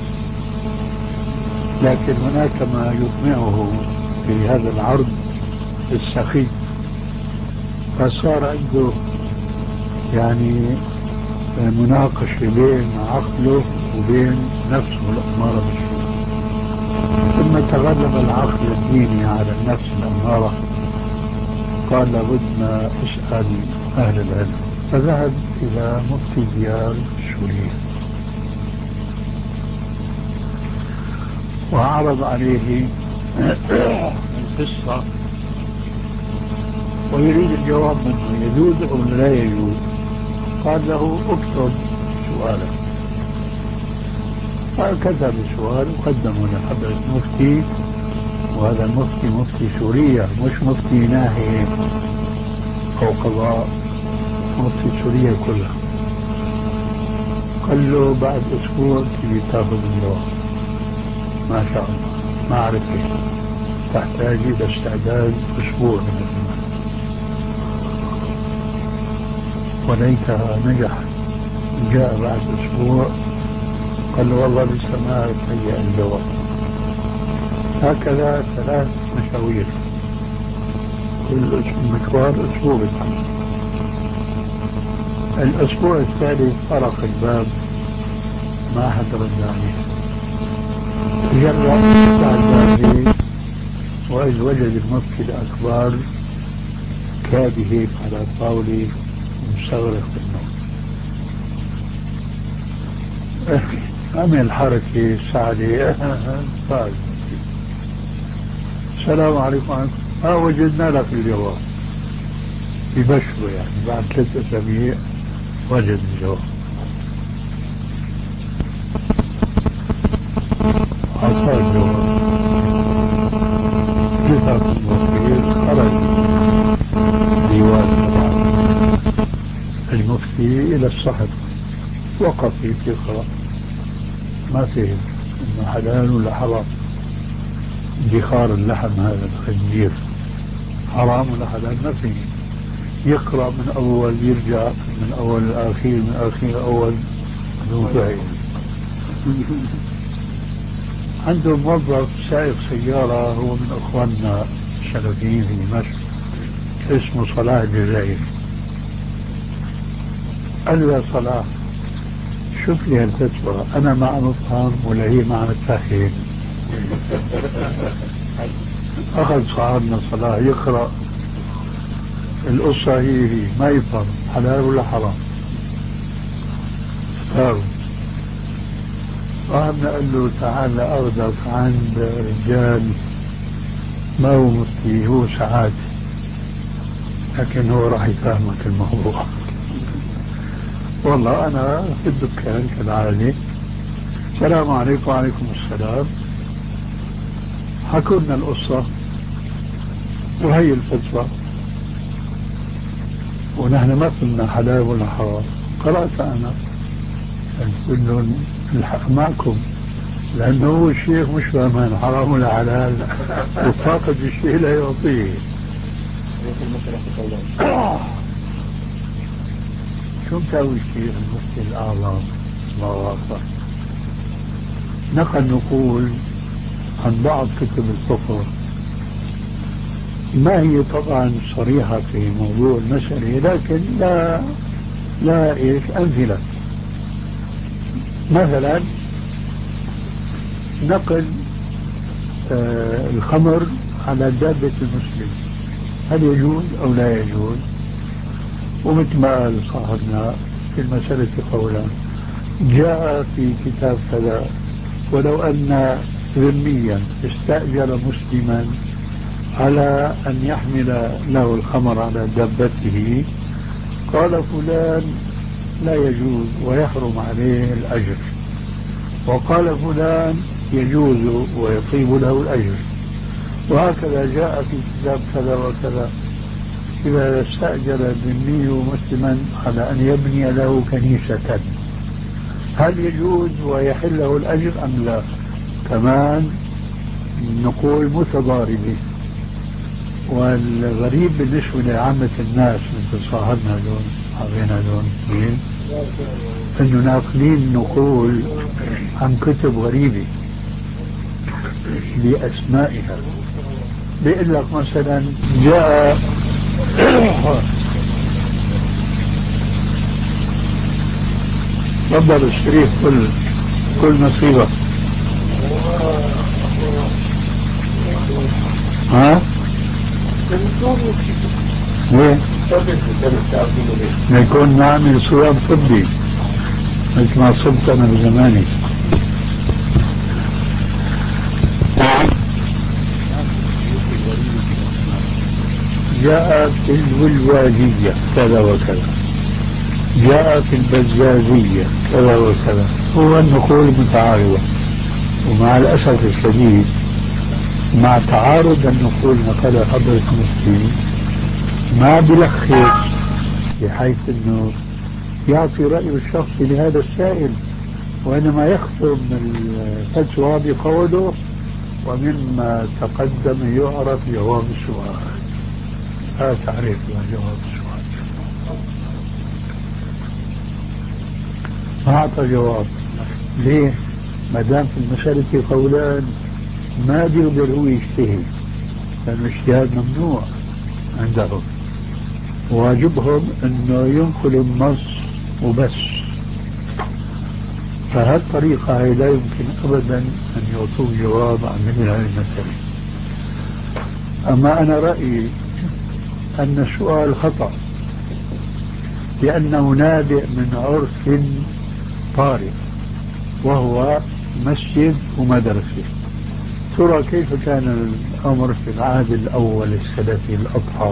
لكن هناك ما يطمعه في هذا العرض السخي، فصار عنده يعني مناقشة بين عقله وبين نفسه الأمارة بالسوء، ثم تغلب العقل الديني على النفس الأمارة، قال لابد ما اسأل أهل العلم، فذهب إلى مفتي ديار سوريا وعرض عليه القصة ويريد الجواب منه يجوز أو لا يجوز. قال له اكتب سؤالك، فكتب السؤال وقدمه لحضرة المفتي، وهذا المفتي مفتي سوريا مش مفتي ناحية أو قضاء، مفتي سوريا كلها. قال له بعد أسبوع تجي تاخذ الجواب. ما شاء الله، ما أعرف كيف، تحتاج إلى استعداد أسبوع من الزمان، وليتها نجحت. جاء بعد أسبوع قال له والله لسه ما تهيأ الجواب. هكذا ثلاث مشاوير، كل مشوار أسبوع بالحمد. الأسبوع الثالث طرق الباب، ما حد رد عليه. جرب بعد ذلك وإذ وجد المفتي الأكبر كابه على طاولة مستغرق بالنوم. عمل حركة سعدي، قال السلام عليكم. اه وجدنا لك الجواب، يبشروا يعني بعد ثلاث أسابيع وجد الجواب. أعطاه الجواب، كتب المفتي، خرج ديوان المفتي إلى الصحف، وقف يقرأ، ما فهم إنه حلال ولا حرام. ادخار اللحم هذا الخنزير حرام ولا حلال ما فيه. يقرأ من أول، يرجع من أول الأخير، من أخير أول، بدون فهم. عنده موظف سائق سيارة، هو من أخواننا السلفيين في دمشق، اسمه صلاح الجزائري. قال له يا صلاح شوف لي الفتوى، أنا ما عم أفهم ولا هي ما عم تفهم. أخذ صاحبنا صلاح يقرأ القصة، هي هي ما يفهم حلال ولا حرام. اختاروا. صاحبنا قال له تعال أخذك عند رجال ما هو مفتي، هو سعادة، لكن هو راح يفهمك الموضوع. والله أنا في الدكان كالعادة، السلام عليكم. وعليكم السلام. حكوا لنا القصة وهي الفتوى، ونحن ما قلنا حلال ولا حرام. قرأت أنا قلت لهم الحق معكم، لأنه هو الشيخ مش فاهمان حرام ولا حلال، وفاقد الشيء لا يعطيه. شو مسوي الشيخ المفتي الأعظم الله أكبر؟ نقل نقول عن بعض كتب الفقه، ما هي طبعا صريحة في موضوع المسألة، لكن لا لا إيش أمثلة. مثلا نقل آه الخمر على دابة المسلم، هل يجوز أو لا يجوز؟ ومثل ما قال صاحبنا في المسألة قولا، جاء في كتاب كذا، ولو أن ذميا استأجر مسلما على أن يحمل له الخمر على دابته، قال فلان لا يجوز ويحرم عليه الأجر، وقال فلان يجوز ويطيب له الأجر، وهكذا جاء في كتاب كذا وكذا. إذا استأجر الذمي مسلما على أن يبني له كنيسة، هل يجوز ويحل له الأجر أم لا؟ كمان نقول متضاربة. والغريب بالنسبة لعامة الناس مثل صاحبنا دون صاحبنا دون انه ناقلين نقول عن كتب غريبة بأسمائها. بيقول لك مثلا جاء تفضل الشريف كل كل نصيبة. ها؟ ليه؟ يكون نعمل صيام طبي مثل ما صبت أنا بزماني. جاء في الولواجية كذا وكذا، جاء في البزازية كذا وكذا. هو النقول متعارضة، ومع الأسف الشديد مع تعارض النقول نقل حضرة المفتي ما بلخص بحيث انه يعطي رأيه الشخصي لهذا السائل، وإنما يختم الفتوى بقوله ومما تقدم يعرف جواب السؤال. هذا تعريف جواب السؤال. ما أعطى جواب. ليه؟ ما دام في المسألة قولان ما بيقدر هو يجتهد، لأن الاجتهاد ممنوع عندهم. واجبهم انه ينقل النص وبس. فهالطريقة هي لا يمكن ابدا ان يعطوه جواب عن مثل هذه المسألة. اما انا رأيي ان السؤال خطأ، لانه نابع من عرف طارئ وهو مسجد ومدرسة. ترى كيف كان الامر في العهد الاول السلفي الاطهر؟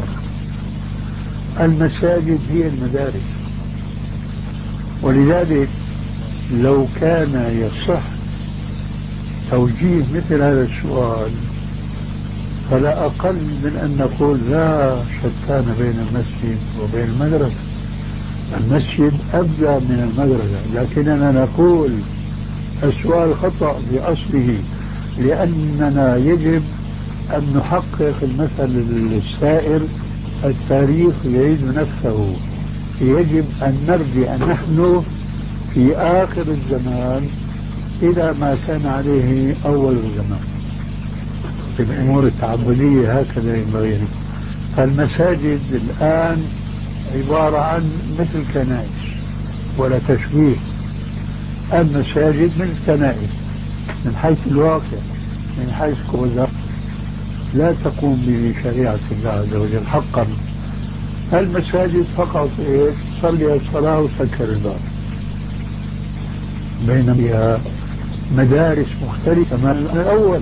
المساجد هي المدارس. ولذلك لو كان يصح توجيه مثل هذا السؤال فلا أقل من أن نقول لا شتان بين المسجد وبين المدرسة. المسجد أبدأ من المدرسة، لكننا نقول السؤال خطأ بأصله، لأننا يجب أن نحقق المثل السائر. التاريخ يعيد نفسه. يجب أن نرجع نحن في آخر الزمان إلى ما كان عليه أول الزمان في الأمور التعبدية. هكذا ينبغي. فالمساجد الآن عبارة عن مثل كنائس، ولا تشبيه. المساجد من كنائس من حيث الواقع، من حيث كوزا لا تقوم بشريعة الله عز وجل حقا. المساجد فقط إيه؟ صلي الصلاة وسكر الباب. بينما مدارس مختلفة من الأول.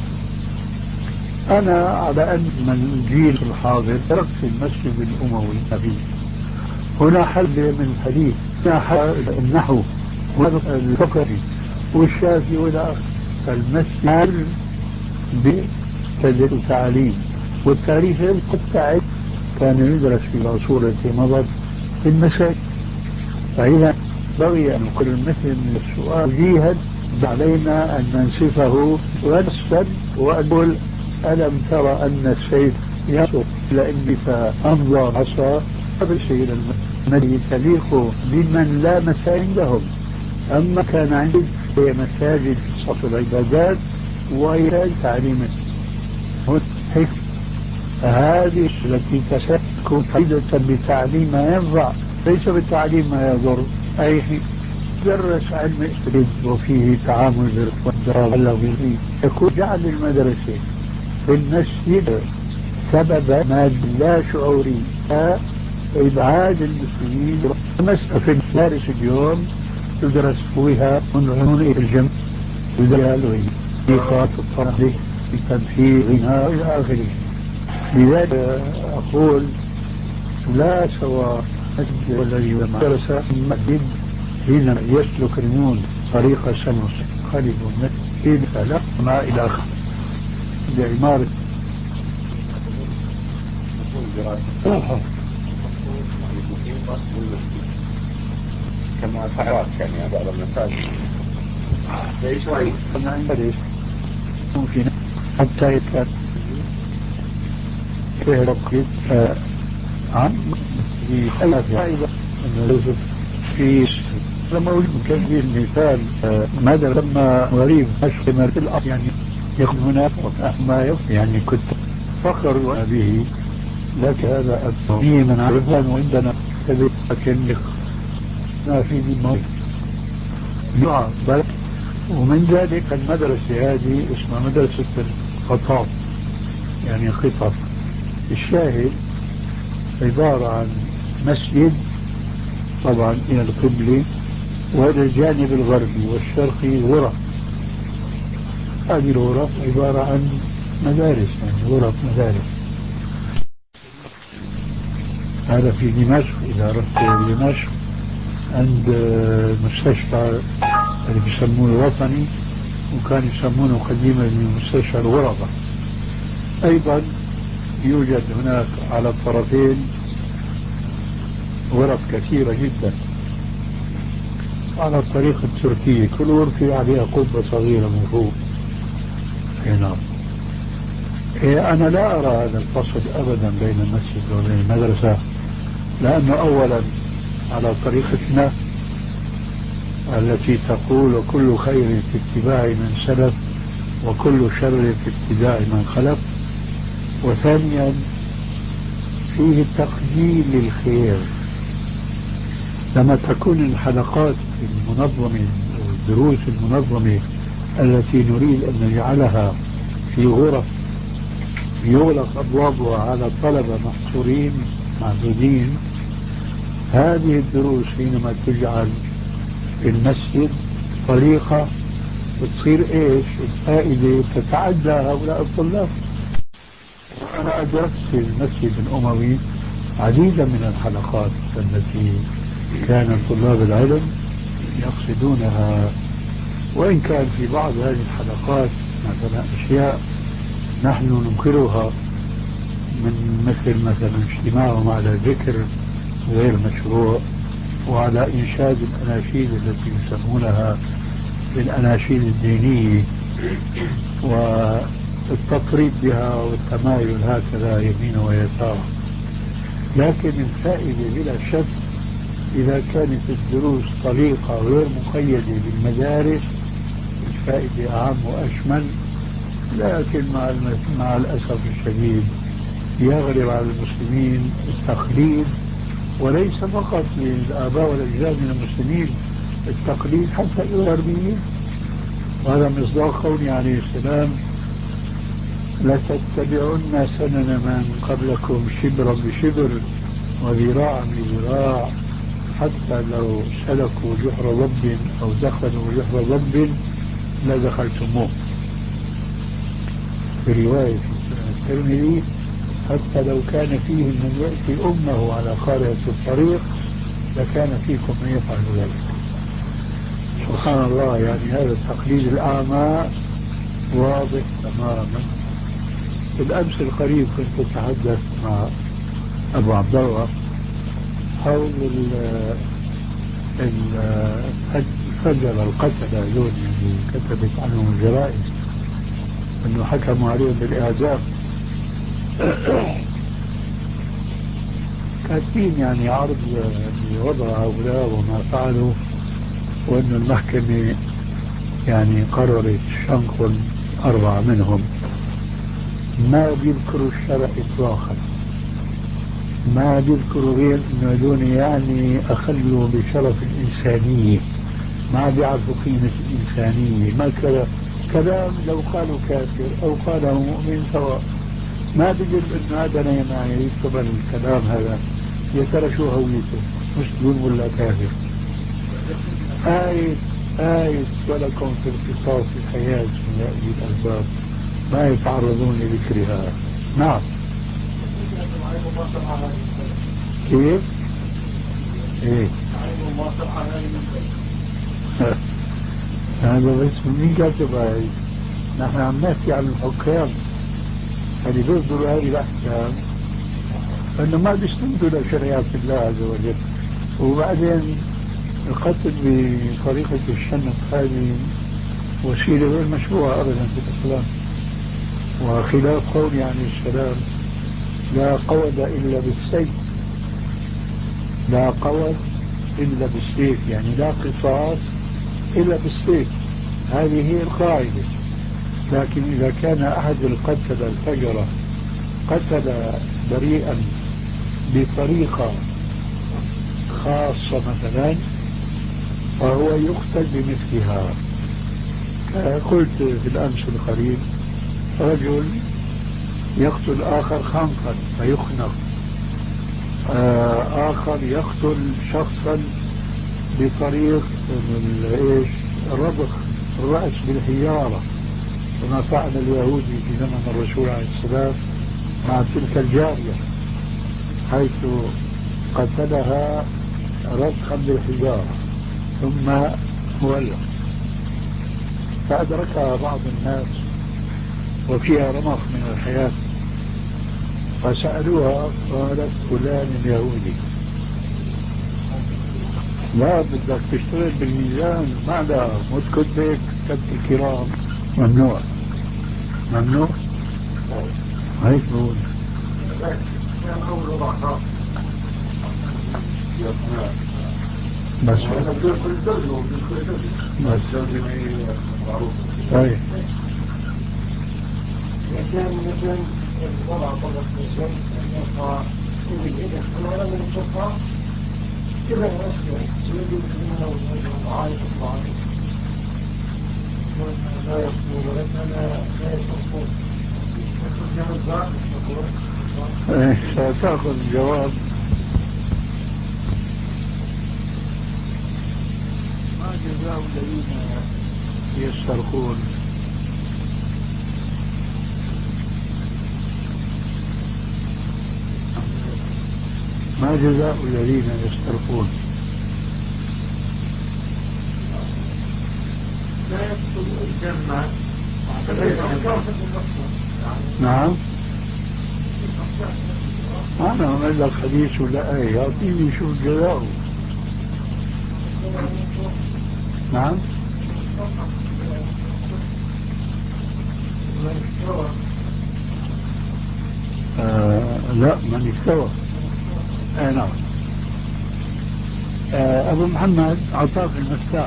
أنا على أن من الجيل الحاضر تركت المسجد الأموي النبي. هنا حل من الحديث، هنا حل النحو والفقه والشافعي والآخر. فالمسجد بتدريس تعليم، والتاريخ القطعي كان يدرس في العصور التي مضت في المساجد. فإذا بغي أن نقول مثل من السؤال جيها علينا أن ننسفه ونسفا وأقول ألم ترى أن السيف يصف لأني فأمضى عصا فبالشيء الذي تليق بمن لا مساجد عندهم. أما كان عندي مساجد صف العبادات وهي تعليم هذه التي تكون فائدة بتعليم ما ينفع ليس بالتعليم ما يضر. أي درس علم الإسلام وفيه تعامل والدراسة يكون جعل المدرسة في المسجد سبب ما لا شعوري إبعاد المسلمين. في المدارس اليوم تدرس فيها من الجمع تدرس إيقاف الطرح التبحير إلى آخره. لذلك أقول لا سواء مسجد الذي مدرسة مسجد حين يسلك المون طريق سمس خالد المسجد فلا ما إلى آخر بعمارة كما تعرف كان يعني بعض المساجد ليش رأيك؟ ممكن حتى كان كيف عن في فائدة في لما أقول كثير مثال ماذا لما غريب أشخمر في الأرض يعني يخذ هناك ما يعني كنت فخر به لك هذا أبني من عرفان وعندنا كذلك لكن ما في الموت نوع بل ومن ذلك المدرسة هذه اسمها مدرسة الخطاب يعني خطف. الشاهد عبارة عن مسجد طبعا إلى القبلة وإلى الجانب الغربي والشرقي غرف. هذه الغرف عبارة عن مدارس يعني غرف مدارس. هذا في دمشق. إذا رحت دمشق عند مستشفى اللي بيسموه الوطني وكان يسمونه قديما مستشفى الغربة. أيضا يوجد هناك على الطرفين غرف كثيرة جدا على الطريقة التركية، كل غرفة عليها قبة صغيرة من فوق. نعم. إيه أنا لا أرى هذا الفصل أبدا بين المسجد وبين المدرسة، لأنه أولا على طريقتنا التي تقول وكل خير في اتباع من سلف وكل شر في ابتداء من خلف، وثانيا فيه تقليل للخير. لما تكون الحلقات المنظمة والدروس المنظمة التي نريد أن نجعلها في غرف يغلق أبوابها على طلبة محصورين معدودين، هذه الدروس حينما تجعل في المسجد طريقة بتصير ايش الفائدة تتعدى هؤلاء الطلاب. أنا أدركت في المسجد الأموي عديدا من الحلقات التي كان طلاب العلم يقصدونها، وإن كان في بعض هذه الحلقات مثلا أشياء نحن ننكرها من مثل مثلا اجتماعهم على ذكر غير مشروع وعلى إنشاد الأناشيد التي يسمونها بالأناشيد الدينية والتطريب بها والتمايل هكذا يمين ويسار. لكن الفائدة بلا شك إذا كانت الدروس طريقة غير مقيدة بالمدارس الفائدة أعم وأشمل. لكن مع مع الأسف الشديد يغلب على المسلمين التقليد، وليس فقط للآباء والأجداد من المسلمين، التقليد حتى الغربيين. وهذا مصداق قوله عليه السلام: لتتبعن سنن من قبلكم شبرا بشبر وذراعا بذراع حتى لو سلكوا جحر ضب أو دخلوا جحر ضب لدخلتموه. في رواية الترمذي: حتى لو كان فيه من يأتي أمه على قارئة الطريق لكان فيكم من يفعل ذلك. سبحان الله، يعني هذا التقليد الأعمى واضح تماما. بالأمس القريب كنت أتحدث مع أبو عبد الله حول الفجر القتلة هذول اللي كتبت عنهم الجرائد أنه حكموا عليهم بالإعدام. كاتبين يعني عرض لوضع هؤلاء وما فعلوا، وأن المحكمة يعني قررت شنق أربعة منهم. ما بيذكروا الشرع إطلاقا، ما بيذكروا غير أنه هذول يعني أخلوا بشرف الإنسانية، ما بيعرفوا قيمة الإنسانية، ما كذا كلام. لو قالوا كافر أو قاله مؤمن سواء، ما بيجب أن هذا يعني يقبل الكلام هذا. يا ترى شو هويته، مسلم ولا كافر؟ آية آية ولكم في القصاص الحياة من يأتي الأسباب ما يتعرضون لذكرها. نعم. كيف؟ ايه هذا بس مين كاتب هاي؟ نحن عم نحكي عن الحكام اللي بيصدروا هذه الأحكام أنه ما بيستندوا لشريعة الله عز وجل. وبعدين القتل بطريقة الشنق هذه وسيلة غير مشروعة أبدا في الإسلام. وخلاف قول عليه السلام لا قود إلا بالسيف، لا قود إلا بالسيف، يعني لا قصاص إلا بالسيف، هذه هي القاعدة. لكن إذا كان أحد القتل الفجرة قتل بريئا بطريقة خاصة مثلا فهو يقتل بمثلها. قلت في الأمس القريب رجل يقتل آخر خنقا فيخنق، آخر يقتل شخصا بطريق ايش ربخ الرأس بالحجارة كما فعل اليهودي في زمن الرسول عليه السلام مع تلك الجارية حيث قتلها ربخا بالحجارة ثم ولع، فأدركها بعض الناس وفيها رمق من الحياة فسألوها قالت فلان اليهودي. لا بدك تشتغل بالميزان بعدها متكت بك كتب الكرام ممنوع ممنوع هيك بقول بس بس طيب كان مثلا الوضع طبق الزي أن يقع كل الإيدة ولا من الشفاء كذا الأسفل سيجب منه وعاية الضعيف لا يقول ولكن لا يصفون يخرج الزعب ستأخذ الجواب. ما جزاء الذين يسترخون ما جزاء الذين يسترخون؟ لا يدخل الجنة. نعم أنا أقول لك حديث ولا آية يعطيني شو جزاؤه. نعم آه لا من استوى. آه نعم آه أبو محمد أعطاك المفتاح.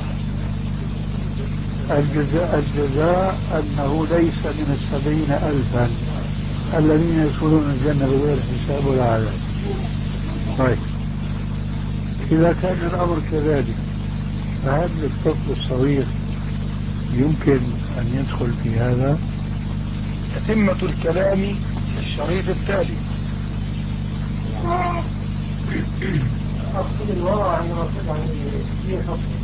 الجزاء الجزاء أنه ليس من السبعين ألفا الذين يدخلون الجنة بغير حساب ولا عذاب. طيب إذا كان الأمر كذلك فهل الطفل الصغير يمكن أن يدخل في هذا؟ تتمة الكلام في الشريط التالي. أصل الوضع عند رسول الله هي خطة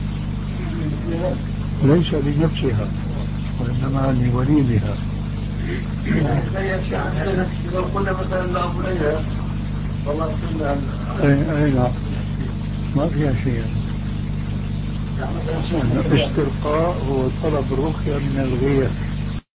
ليس لنفسها وإنما لوليدها. لو قلنا مثلا لا أبو ليلى والله كنا أي أي لا ما فيها شيء. الاسترقاء هو طلب الرقية من الغير